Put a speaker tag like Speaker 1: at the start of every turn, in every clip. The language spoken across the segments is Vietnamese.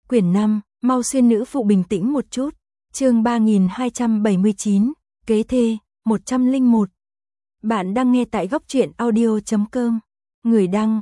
Speaker 1: Quyển 5, mau xuyên nữ phụ bình tĩnh một chút. Chương 3279, kế thê, 101. Bạn đang nghe tại góc truyện audio.com. Người đăng,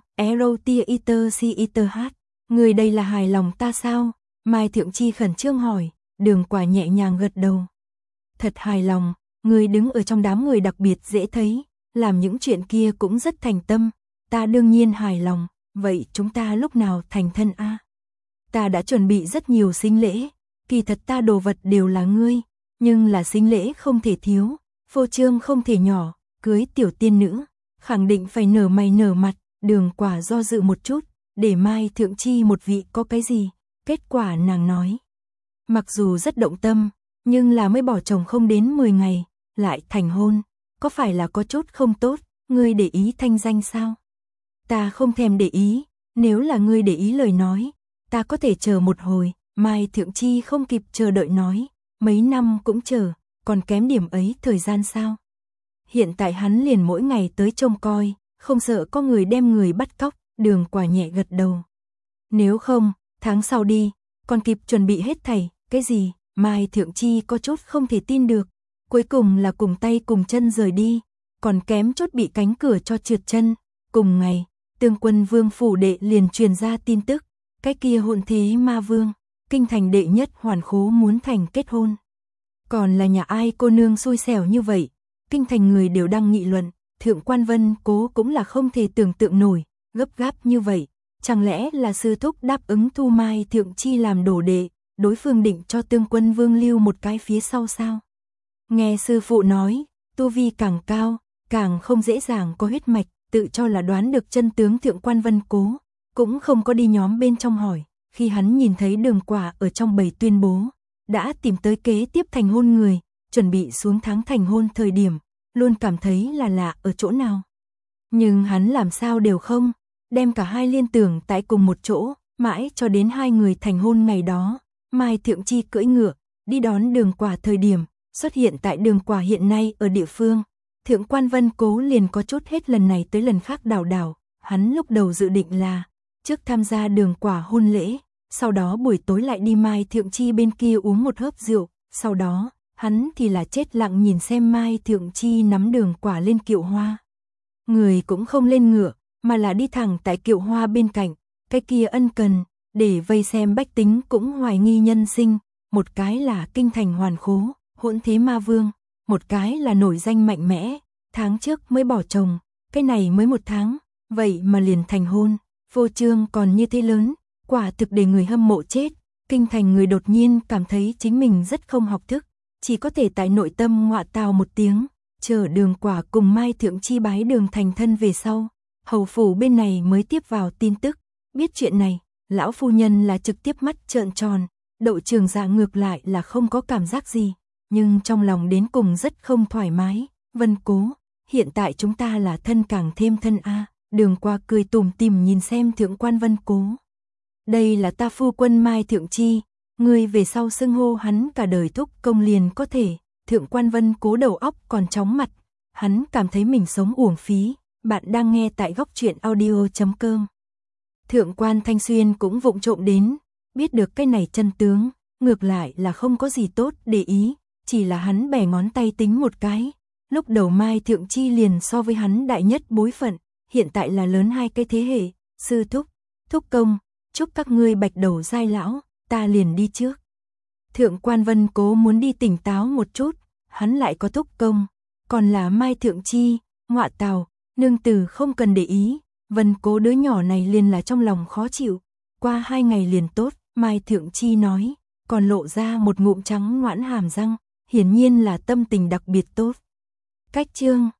Speaker 1: Erotiater. Người đây là hài lòng ta sao? Mai Thượng Chi khẩn trương hỏi, Đường Quả nhẹ nhàng gật đầu. Thật hài lòng, người đứng ở trong đám người đặc biệt dễ thấy, làm những chuyện kia cũng rất thành tâm. Ta đương nhiên hài lòng, vậy chúng ta lúc nào thành thân a? Ta đã chuẩn bị rất nhiều sính lễ, kỳ thật ta đồ vật đều là ngươi, nhưng là sính lễ không thể thiếu, phô trương không thể nhỏ, cưới tiểu tiên nữ, khẳng định phải nở mày nở mặt. Đường Quả do dự một chút, để Mai Thượng Chi một vị có cái gì, kết quả nàng nói. Mặc dù rất động tâm, nhưng là mới bỏ chồng không đến 10 ngày, lại thành hôn, có phải là có chút không tốt, ngươi để ý thanh danh sao? Ta không thèm để ý, nếu là ngươi để ý lời nói, ta có thể chờ một hồi. Mai Thượng Chi không kịp chờ đợi nói, mấy năm cũng chờ, còn kém điểm ấy thời gian sao? Hiện tại hắn liền mỗi ngày tới trông coi, không sợ có người đem người bắt cóc. Đường Quả nhẹ gật đầu. Nếu không, tháng sau đi, còn kịp chuẩn bị hết thảy. Cái gì? Mai Thượng Chi có chút không thể tin được. Cuối cùng là cùng tay cùng chân rời đi, còn kém chút bị cánh cửa cho trượt chân. Cùng ngày, Tương Quân Vương phủ đệ liền truyền ra tin tức, cái kia hôn thế ma vương, kinh thành đệ nhất hoàn khố muốn thành kết hôn. Còn là nhà ai cô nương xui xẻo như vậy? Kinh thành người đều đang nghị luận, Thượng Quan Vân Cố cũng là không thể tưởng tượng nổi, gấp gáp như vậy, chẳng lẽ là sư thúc đáp ứng thu Mai Thượng Chi làm đồ đệ, đối phương định cho Tương Quân Vương lưu một cái phía sau sao? Nghe sư phụ nói, tu vi càng cao, càng không dễ dàng có huyết mạch, tự cho là đoán được chân tướng. Thượng Quan Vân Cố cũng không có đi nhóm bên trong hỏi, khi hắn nhìn thấy Đường Quả ở trong bầy tuyên bố, đã tìm tới kế tiếp thành hôn người, chuẩn bị xuống tháng thành hôn thời điểm, luôn cảm thấy là lạ ở chỗ nào. Nhưng hắn làm sao đều không, đem cả hai liên tưởng tại cùng một chỗ, mãi cho đến hai người thành hôn ngày đó, Mai Thượng Chi cưỡi ngựa, đi đón Đường Quả thời điểm, xuất hiện tại Đường Quả hiện nay ở địa phương. Thượng Quan Vân Cố liền có chút hết lần này tới lần khác đảo đảo, hắn lúc đầu dự định là trước tham gia Đường Quả hôn lễ, sau đó buổi tối lại đi Mai Thượng Chi bên kia uống một hớp rượu, sau đó, hắn thì là chết lặng nhìn xem Mai Thượng Chi nắm Đường Quả lên kiệu hoa. Người cũng không lên ngựa, mà là đi thẳng tại kiệu hoa bên cạnh, cái kia ân cần, để vây xem bách tính cũng hoài nghi nhân sinh, một cái là kinh thành hoàn khố, hỗn thế ma vương, một cái là nổi danh mạnh mẽ, tháng trước mới bỏ chồng, cái này mới 1 tháng, vậy mà liền thành hôn, phô trương còn như thế lớn, quả thực để người hâm mộ chết. Kinh thành người đột nhiên cảm thấy chính mình rất không học thức, chỉ có thể tại nội tâm ngọa tào một tiếng, chờ Đường Quả cùng Mai Thượng Chi bái đường thành thân về sau, hầu phủ bên này mới tiếp vào tin tức, biết chuyện này, lão phu nhân là trực tiếp mắt trợn tròn, Đậu Trường Dạ ngược lại là không có cảm giác gì, nhưng trong lòng đến cùng rất không thoải mái. Vân Cố, hiện tại chúng ta là thân càng thêm thân a. Đường Quả cười tủm tỉm nhìn xem Thượng Quan Vân Cố. Đây là ta phu quân Mai Thượng Chi, ngươi về sau xưng hô hắn cả đời thúc công liền có thể. Thượng Quan Vân Cố đầu óc còn chóng mặt, hắn cảm thấy mình sống uổng phí. Bạn đang nghe tại góc truyện audio.com. Thượng Quan Thanh Xuyên cũng vụng trộm đến, biết được cái này chân tướng, ngược lại là không có gì tốt để ý, chỉ là hắn bẻ ngón tay tính một cái. Lúc đầu Mai Thượng Chi liền so với hắn đại nhất bối phận, hiện tại là lớn 2 cái thế hệ, sư thúc, thúc công, chúc các ngươi bạch đầu giai lão, ta liền đi trước. Thượng Quan Vân Cố muốn đi tỉnh táo một chút, hắn lại có thúc công, còn là Mai Thượng Chi, ngọa tào, nương tử không cần để ý, Vân Cố đứa nhỏ này liền là trong lòng khó chịu, qua 2 ngày liền tốt. Mai Thượng Chi nói, còn lộ ra một ngụm trắng ngoãn hàm răng, hiển nhiên là tâm tình đặc biệt tốt. Cách chương